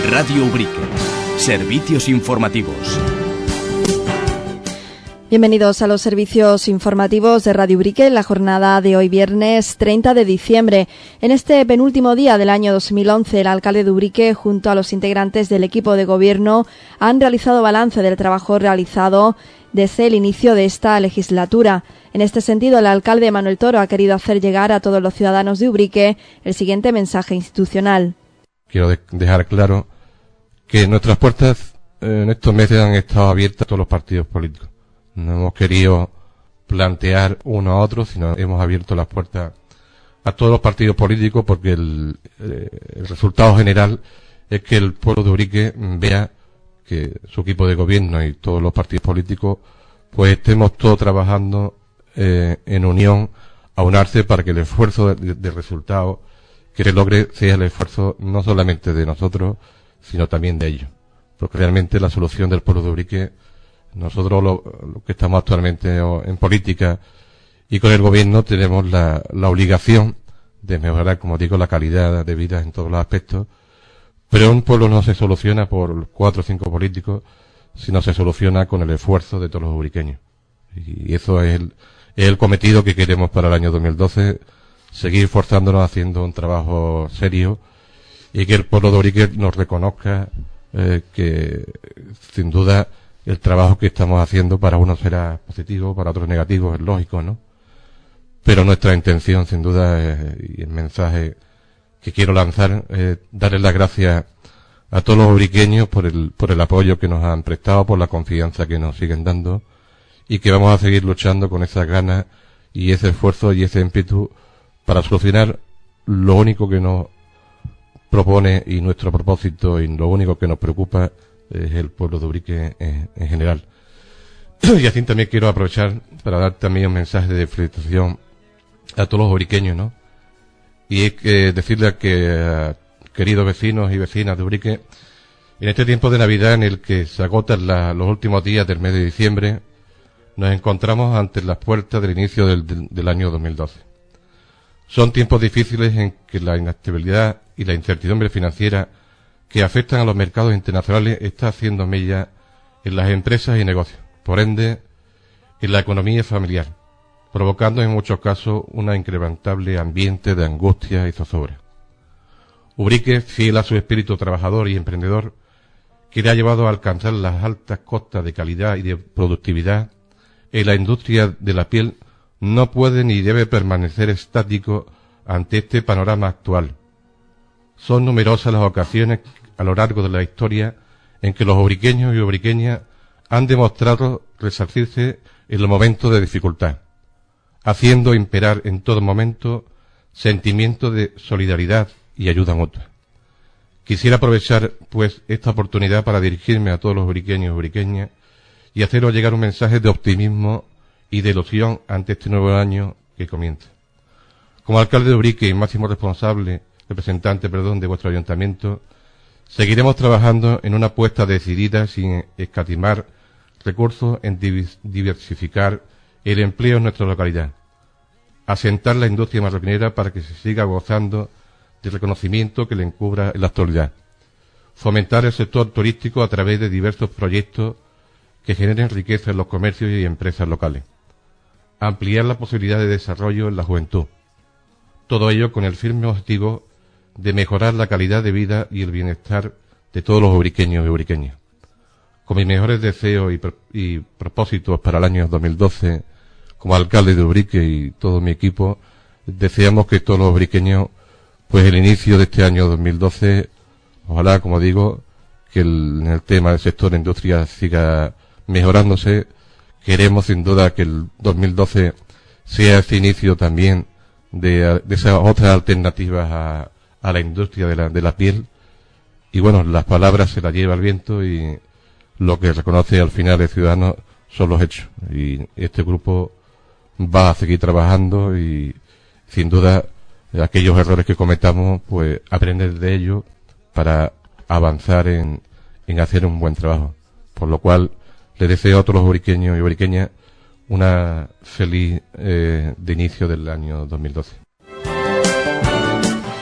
Radio Ubrique. Servicios informativos. Bienvenidos a los servicios informativos de Radio Ubrique en la jornada de hoy viernes 30 de diciembre. En este penúltimo día del año 2011, el alcalde de Ubrique, junto a los integrantes del equipo de gobierno, han realizado balance del trabajo realizado desde el inicio de esta legislatura. En este sentido, el alcalde Manuel Toro ha querido hacer llegar a todos los ciudadanos de Ubrique el siguiente mensaje institucional. Quiero dejar claro que nuestras puertas en estos meses han estado abiertas a todos los partidos políticos. No hemos querido plantear uno a otro, sino hemos abierto las puertas a todos los partidos políticos porque el resultado general es que el pueblo de Ubrique vea que su equipo de gobierno y todos los partidos políticos pues estemos todos trabajando en unión, aunarse para que el esfuerzo de resultado que se logre sea el esfuerzo no solamente de nosotros, sino también de ellos. Porque realmente la solución del pueblo de Ubrique, nosotros lo que estamos actualmente en política y con el gobierno tenemos la obligación de mejorar, como digo, la calidad de vida en todos los aspectos, pero un pueblo no se soluciona por 4 o 5 políticos, sino se soluciona con el esfuerzo de todos los ubriqueños. Y eso es el cometido que queremos para el año 2012, seguir forzándonos haciendo un trabajo serio y que el pueblo de Ubrique nos reconozca que sin duda el trabajo que estamos haciendo para unos será positivo, para otros negativo, es lógico, ¿no? Pero nuestra intención, sin duda, y el mensaje que quiero lanzar, es darles las gracias a todos los ubriqueños por el apoyo que nos han prestado, por la confianza que nos siguen dando, y que vamos a seguir luchando con esas ganas y ese esfuerzo y ese ímpetu para solucionar lo único que nos propone y nuestro propósito y lo único que nos preocupa es el pueblo de Ubrique en general. Y así también quiero aprovechar para dar también un mensaje de felicitación a todos los ubriqueños, ¿no? Y es que decirles que queridos vecinos y vecinas de Ubrique, en este tiempo de Navidad en el que se agotan los últimos días del mes de diciembre, nos encontramos ante las puertas del inicio del año 2012. Son tiempos difíciles en que la inestabilidad y la incertidumbre financiera que afectan a los mercados internacionales está haciendo mella en las empresas y negocios, por ende, en la economía familiar, provocando en muchos casos un incrementable ambiente de angustia y zozobra. Ubrique, fiel a su espíritu trabajador y emprendedor, que le ha llevado a alcanzar las altas cotas de calidad y de productividad en la industria de la piel, no puede ni debe permanecer estático ante este panorama actual. Son numerosas las ocasiones a lo largo de la historia en que los ubriqueños y ubriqueñas han demostrado resarcirse en los momentos de dificultad, haciendo imperar en todo momento sentimientos de solidaridad y ayuda mutua. Quisiera aprovechar, pues, esta oportunidad para dirigirme a todos los ubriqueños y ubriqueñas y haceros llegar un mensaje de optimismo y de ilusión ante este nuevo año que comienza. Como alcalde de Ubrique y máximo representante de vuestro ayuntamiento, seguiremos trabajando en una apuesta decidida sin escatimar recursos en diversificar el empleo en nuestra localidad, asentar la industria marroquinera para que se siga gozando del reconocimiento que le encubra en la actualidad, fomentar el sector turístico a través de diversos proyectos que generen riqueza en los comercios y empresas locales, ampliar la posibilidad de desarrollo en la juventud, todo ello con el firme objetivo de mejorar la calidad de vida y el bienestar de todos los ubriqueños y ubriqueñas. Con mis mejores deseos y propósitos para el año 2012, como alcalde de Ubrique y todo mi equipo, deseamos que todos los ubriqueños, pues el inicio de este año 2012, ojalá, como digo, que en el tema del sector de industria siga mejorándose. Queremos sin duda que el 2012 sea este inicio también de esas otras alternativas a la industria de la piel. Y bueno, las palabras se las lleva el viento y lo que reconoce al final el ciudadano son los hechos. Y este grupo va a seguir trabajando y sin duda aquellos errores que cometamos, pues aprender de ellos para avanzar en hacer un buen trabajo. Por lo cual le deseo a todos los ubriqueños y ubriqueñas una feliz de inicio del año 2012.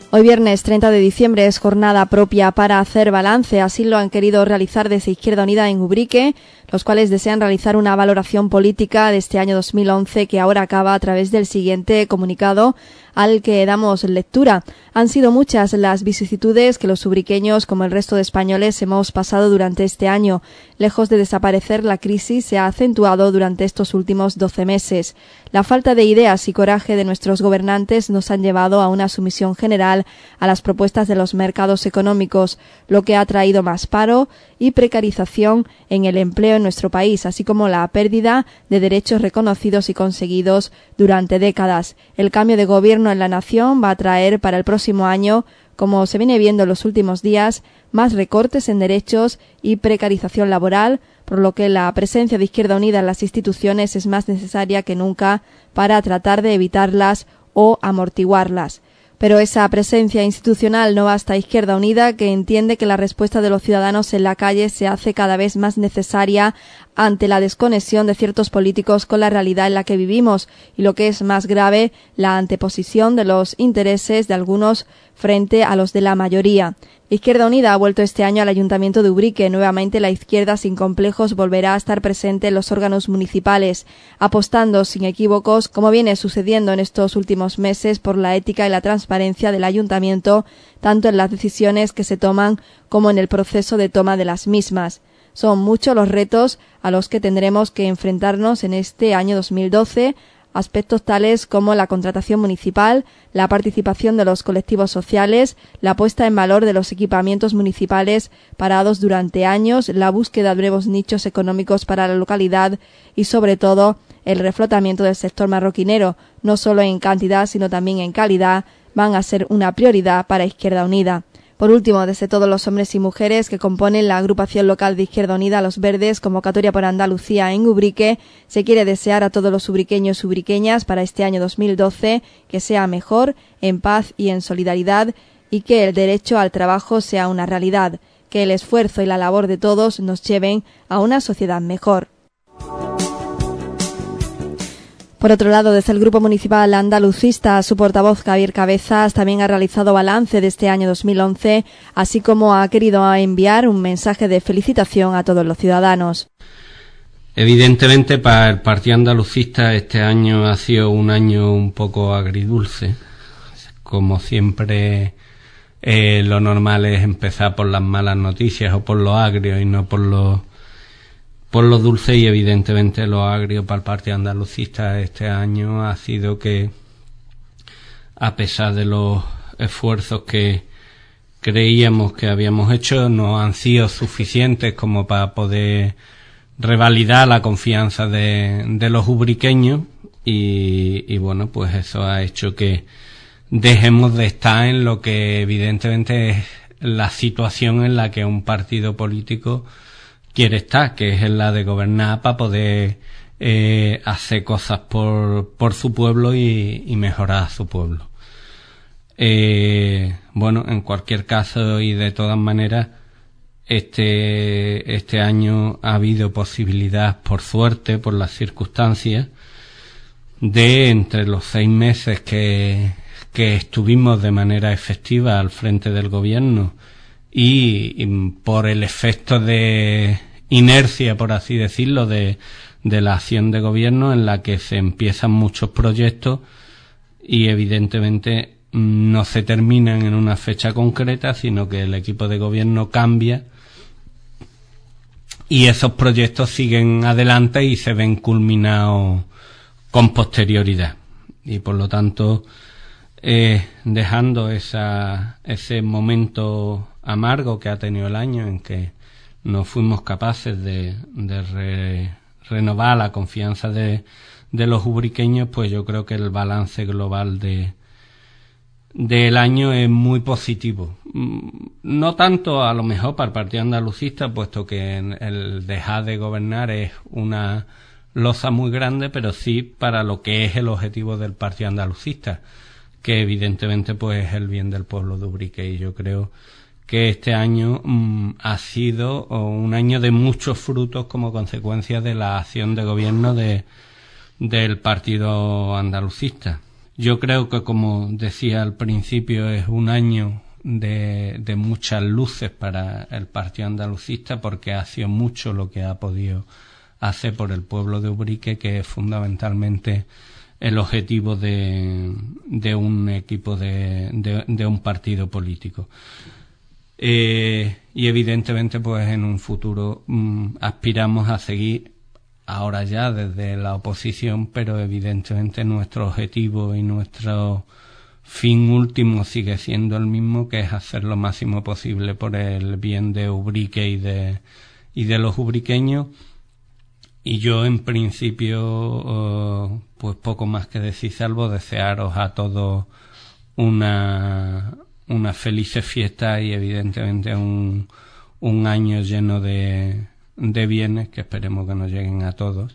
Hoy viernes 30 de diciembre es jornada propia para hacer balance, así lo han querido realizar desde Izquierda Unida en Ubrique, los cuales desean realizar una valoración política de este año 2011 que ahora acaba a través del siguiente comunicado al que damos lectura. Han sido muchas las vicisitudes que los ubriqueños, como el resto de españoles, hemos pasado durante este año. Lejos de desaparecer, la crisis se ha acentuado durante estos últimos 12 meses. La falta de ideas y coraje de nuestros gobernantes nos han llevado a una sumisión general a las propuestas de los mercados económicos, lo que ha traído más paro y precarización en el empleo en nuestro país, así como la pérdida de derechos reconocidos y conseguidos durante décadas. El cambio de gobierno en la nación va a traer para el próximo año, como se viene viendo en los últimos días, más recortes en derechos y precarización laboral, por lo que la presencia de Izquierda Unida en las instituciones es más necesaria que nunca para tratar de evitarlas o amortiguarlas. Pero esa presencia institucional no basta a Izquierda Unida, que entiende que la respuesta de los ciudadanos en la calle se hace cada vez más necesaria ante la desconexión de ciertos políticos con la realidad en la que vivimos y, lo que es más grave, la anteposición de los intereses de algunos frente a los de la mayoría. Izquierda Unida ha vuelto este año al Ayuntamiento de Ubrique. Nuevamente la izquierda sin complejos volverá a estar presente en los órganos municipales, apostando sin equívocos, como viene sucediendo en estos últimos meses, por la ética y la transparencia del Ayuntamiento, tanto en las decisiones que se toman como en el proceso de toma de las mismas. Son muchos los retos a los que tendremos que enfrentarnos en este año 2012, aspectos tales como la contratación municipal, la participación de los colectivos sociales, la puesta en valor de los equipamientos municipales parados durante años, la búsqueda de nuevos nichos económicos para la localidad y, sobre todo, el reflotamiento del sector marroquinero, no solo en cantidad sino también en calidad, van a ser una prioridad para Izquierda Unida. Por último, desde todos los hombres y mujeres que componen la agrupación local de Izquierda Unida, Los Verdes, convocatoria por Andalucía en Ubrique, se quiere desear a todos los ubriqueños y ubriqueñas para este año 2012 que sea mejor, en paz y en solidaridad, y que el derecho al trabajo sea una realidad, que el esfuerzo y la labor de todos nos lleven a una sociedad mejor. Por otro lado, desde el Grupo Municipal Andalucista, su portavoz Javier Cabezas también ha realizado balance de este año 2011, así como ha querido enviar un mensaje de felicitación a todos los ciudadanos. Evidentemente, para el Partido Andalucista este año ha sido un año un poco agridulce. Como siempre, lo normal es empezar por las malas noticias o por lo agrio y no por lo dulce, y evidentemente lo agrio para el Partido Andalucista este año ha sido que, a pesar de los esfuerzos que creíamos que habíamos hecho, no han sido suficientes como para poder revalidar la confianza de los ubriqueños y bueno, pues eso ha hecho que dejemos de estar en lo que evidentemente es la situación en la que un partido político quiere estar, que es en la de gobernar para poder hacer cosas por su pueblo y mejorar a su pueblo. Bueno, en cualquier caso y de todas maneras, este año ha habido posibilidad, por suerte, por las circunstancias, de entre los 6 meses que estuvimos de manera efectiva al frente del gobierno y por el efecto de inercia, por así decirlo, de la acción de gobierno, en la que se empiezan muchos proyectos y evidentemente no se terminan en una fecha concreta, sino que el equipo de gobierno cambia y esos proyectos siguen adelante y se ven culminados con posterioridad. Y por lo tanto, dejando ese momento amargo que ha tenido el año, en que no fuimos capaces de renovar la confianza de los ubriqueños, pues yo creo que el balance global del año es muy positivo. No tanto a lo mejor para el Partido Andalucista, puesto que el dejar de gobernar es una losa muy grande, pero sí para lo que es el objetivo del Partido Andalucista, que evidentemente pues es el bien del pueblo de Ubrique. Y yo creo que este año ha sido un año de muchos frutos como consecuencia de la acción de gobierno del Partido Andalucista. Yo creo que, como decía al principio, es un año de muchas luces para el Partido Andalucista, porque ha sido mucho lo que ha podido hacer por el pueblo de Ubrique, que es fundamentalmente el objetivo de un equipo de un partido político. Y evidentemente, pues en un futuro aspiramos a seguir ahora ya desde la oposición, pero evidentemente nuestro objetivo y nuestro fin último sigue siendo el mismo, que es hacer lo máximo posible por el bien de Ubrique y de los ubriqueños. Y yo, en principio, pues poco más que decir, salvo desearos a todos una feliz fiesta y evidentemente un año lleno de bienes, que esperemos que nos lleguen a todos,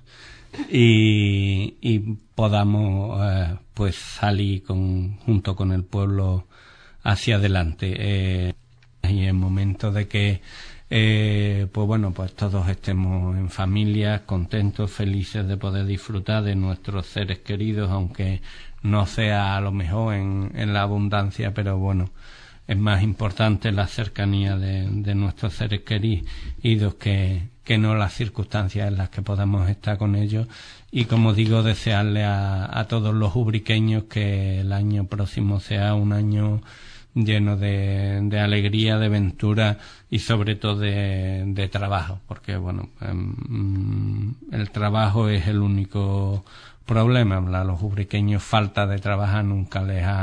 y podamos pues salir junto con el pueblo hacia adelante, y en momentos de que pues todos estemos en familia, contentos, felices de poder disfrutar de nuestros seres queridos, aunque no sea a lo mejor en la abundancia, pero bueno, es más importante la cercanía de nuestros seres queridos que no las circunstancias en las que podamos estar con ellos. Y, como digo, desearle a todos los ubriqueños que el año próximo sea un año lleno de alegría, de aventura y sobre todo de trabajo, porque bueno, el trabajo es el único problema. A los ubriqueños falta de trabajar nunca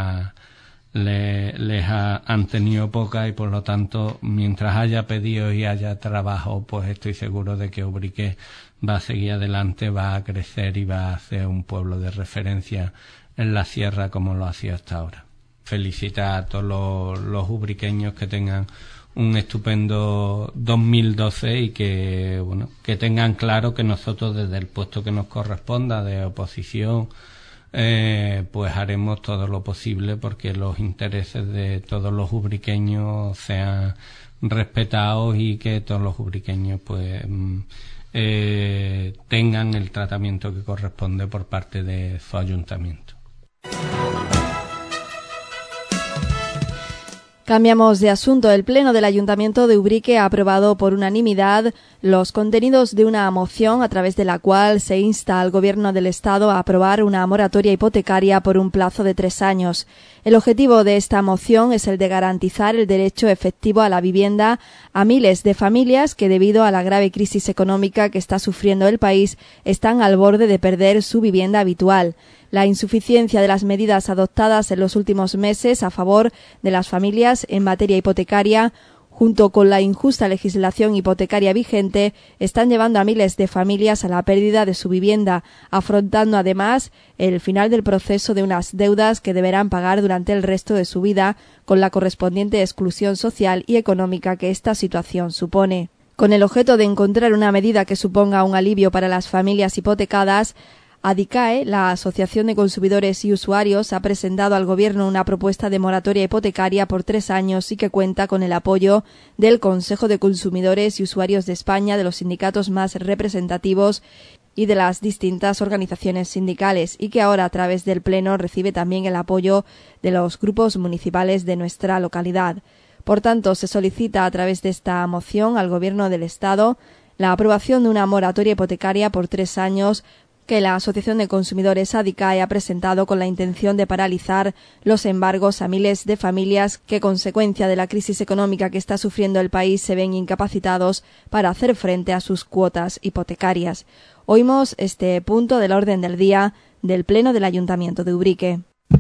han tenido poca, y por lo tanto, mientras haya pedidos y haya trabajo, pues estoy seguro de que Ubrique va a seguir adelante, va a crecer y va a ser un pueblo de referencia en la sierra como lo ha sido hasta ahora. Felicitar a todos los ubriqueños, que tengan un estupendo 2012 y que tengan claro que nosotros, desde el puesto que nos corresponda de oposición, pues haremos todo lo posible porque los intereses de todos los ubriqueños sean respetados y que todos los ubriqueños pues tengan el tratamiento que corresponde por parte de su ayuntamiento. Cambiamos de asunto. El Pleno del Ayuntamiento de Ubrique ha aprobado por unanimidad los contenidos de una moción a través de la cual se insta al Gobierno del Estado a aprobar una moratoria hipotecaria por un plazo de 3 años. El objetivo de esta moción es el de garantizar el derecho efectivo a la vivienda a miles de familias que, debido a la grave crisis económica que está sufriendo el país, están al borde de perder su vivienda habitual. La insuficiencia de las medidas adoptadas en los últimos meses a favor de las familias en materia hipotecaria, junto con la injusta legislación hipotecaria vigente, están llevando a miles de familias a la pérdida de su vivienda, afrontando además el final del proceso de unas deudas que deberán pagar durante el resto de su vida, con la correspondiente exclusión social y económica que esta situación supone. Con el objeto de encontrar una medida que suponga un alivio para las familias hipotecadas, ADICAE, la Asociación de Consumidores y Usuarios, ha presentado al Gobierno una propuesta de moratoria hipotecaria por 3 años y que cuenta con el apoyo del Consejo de Consumidores y Usuarios de España, de los sindicatos más representativos y de las distintas organizaciones sindicales, y que ahora, a través del Pleno, recibe también el apoyo de los grupos municipales de nuestra localidad. Por tanto, se solicita a través de esta moción al Gobierno del Estado la aprobación de una moratoria hipotecaria por 3 años que la Asociación de Consumidores ADICAE ha presentado con la intención de paralizar los embargos a miles de familias que, consecuencia de la crisis económica que está sufriendo el país, se ven incapacitados para hacer frente a sus cuotas hipotecarias. Oímos este punto del orden del día del Pleno del Ayuntamiento de Ubrique.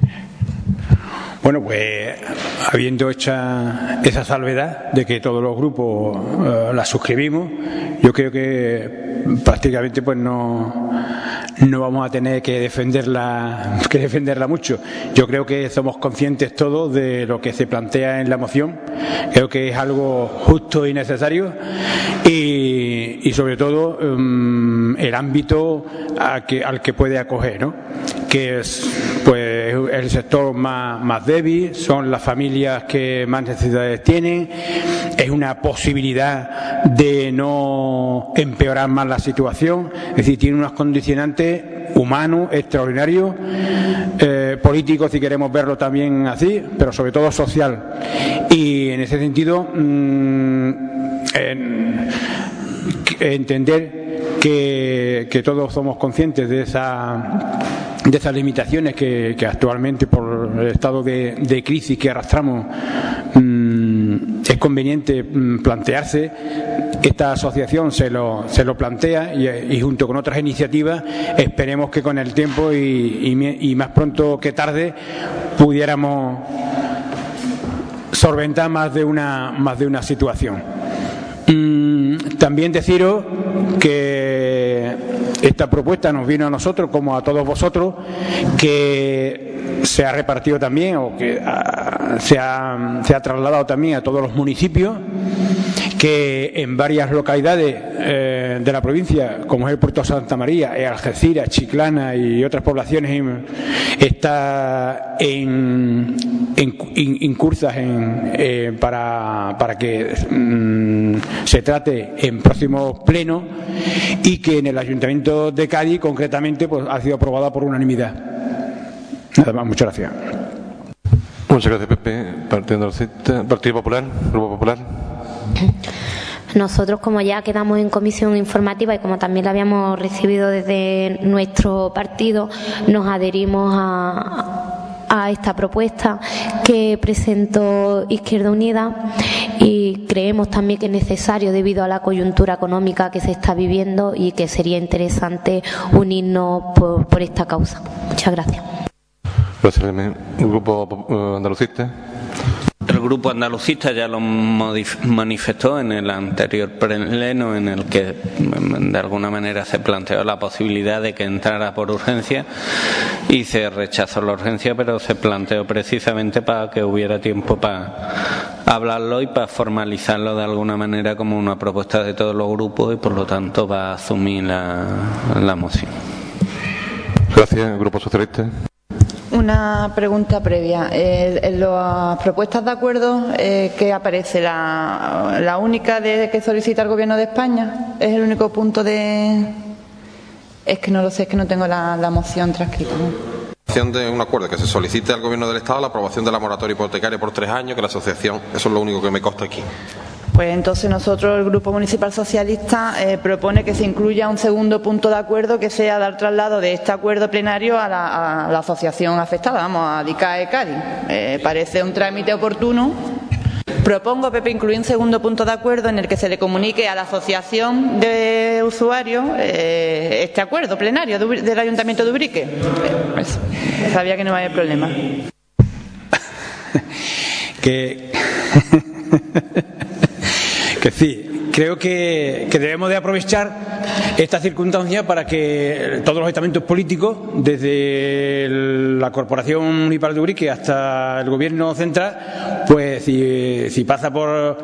Bueno, pues habiendo hecho esa salvedad de que todos los grupos la suscribimos, yo creo que prácticamente pues no vamos a tener que defenderla mucho. Yo creo que somos conscientes todos de lo que se plantea en la moción. Creo que es algo justo y necesario y sobre todo el ámbito al que puede acoger, ¿no? Que es pues el sector más débil, son las familias que más necesidades tienen, es una posibilidad de no empeorar más la situación, es decir, tiene unos condicionantes humanos extraordinarios político, si queremos verlo también así, pero sobre todo social. Y en ese sentido, entender que todos somos conscientes de esas limitaciones que actualmente, por el estado de crisis que arrastramos, es conveniente plantearse. Esta asociación se lo plantea y junto con otras iniciativas esperemos que con el tiempo y más pronto que tarde pudiéramos solventar más de una situación. También deciros que esta propuesta nos vino a nosotros como a todos vosotros, que se ha repartido también o que se ha trasladado también a todos los municipios, que en varias localidades de la provincia, como es el Puerto de Santa María, Algeciras, Chiclana y otras poblaciones, está incursas para que se trate en próximos plenos, y que en el Ayuntamiento de Cádiz concretamente pues ha sido aprobada por unanimidad. Nada más, muchas gracias. Muchas gracias, Pepe. Partido Popular, Grupo Popular. Nosotros, como ya quedamos en comisión informativa y como también la habíamos recibido desde nuestro partido, nos adherimos a esta propuesta que presentó Izquierda Unida, y creemos también que es necesario debido a la coyuntura económica que se está viviendo y que sería interesante unirnos por esta causa. Muchas gracias. Gracias, Pepe. Grupo Andalucista. El Grupo Andalucista ya lo manifestó en el anterior pleno, en el que de alguna manera se planteó la posibilidad de que entrara por urgencia, y se rechazó la urgencia, pero se planteó precisamente para que hubiera tiempo para hablarlo y para formalizarlo de alguna manera como una propuesta de todos los grupos, y por lo tanto va a asumir la moción. Gracias, Grupo Socialista. Una pregunta previa. En las propuestas de acuerdo que aparece, la única que solicita el Gobierno de España, ¿es el único punto de...? Es que no lo sé, es que no tengo la moción transcrita, ¿no? De un acuerdo que se solicite al Gobierno del Estado la aprobación de la moratoria hipotecaria por 3 años, que la asociación, eso es lo único que me consta aquí. Pues entonces nosotros, el Grupo Municipal Socialista, propone que se incluya un segundo punto de acuerdo, que sea dar traslado de este acuerdo plenario a la asociación afectada, vamos, a DICAE Cádiz. Parece un trámite oportuno. Propongo, Pepe, incluir un segundo punto de acuerdo en el que se le comunique a la asociación de usuarios este acuerdo plenario del Ayuntamiento de Ubrique. Sabía que no iba a haber problema. Que sí, creo que debemos de aprovechar esta circunstancia para que todos los estamentos políticos, desde la Corporación Municipal de Ubrique hasta el Gobierno central, pues si pasa por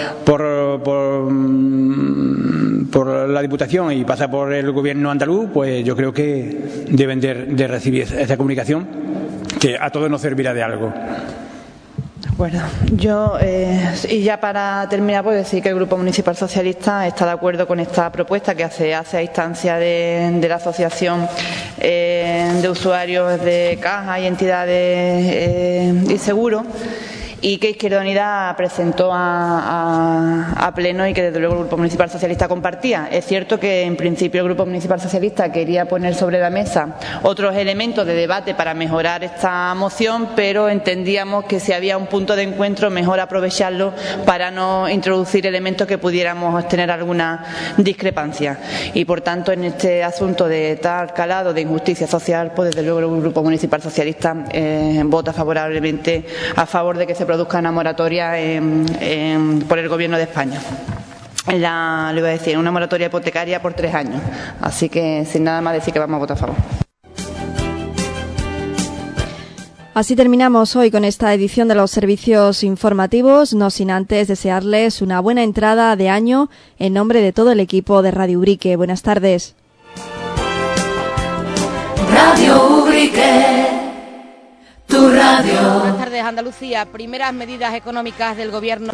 la Diputación y pasa por el Gobierno andaluz, pues yo creo que deben de recibir esa comunicación, que a todos nos servirá de algo. De acuerdo. Yo, y ya para terminar, puedo decir que el Grupo Municipal Socialista está de acuerdo con esta propuesta que hace a instancia de la Asociación de Usuarios de Caja y Entidades y Seguros, y que Izquierda Unida presentó a pleno y que desde luego el Grupo Municipal Socialista compartía. Es cierto que en principio el Grupo Municipal Socialista quería poner sobre la mesa otros elementos de debate para mejorar esta moción, pero entendíamos que si había un punto de encuentro mejor aprovecharlo para no introducir elementos que pudiéramos tener alguna discrepancia. Y por tanto, en este asunto de tal calado de injusticia social, pues desde luego el Grupo Municipal Socialista vota favorablemente a favor de que se produzca una moratoria por el Gobierno de España. Le iba a decir, una moratoria hipotecaria por 3 años. Así que, sin nada más, decir que vamos a votar a favor. Así terminamos hoy con esta edición de los servicios informativos, no sin antes desearles una buena entrada de año en nombre de todo el equipo de Radio Ubrique. Buenas tardes. Radio Ubrique, tu radio. Buenas tardes, Andalucía. Primeras medidas económicas del Gobierno.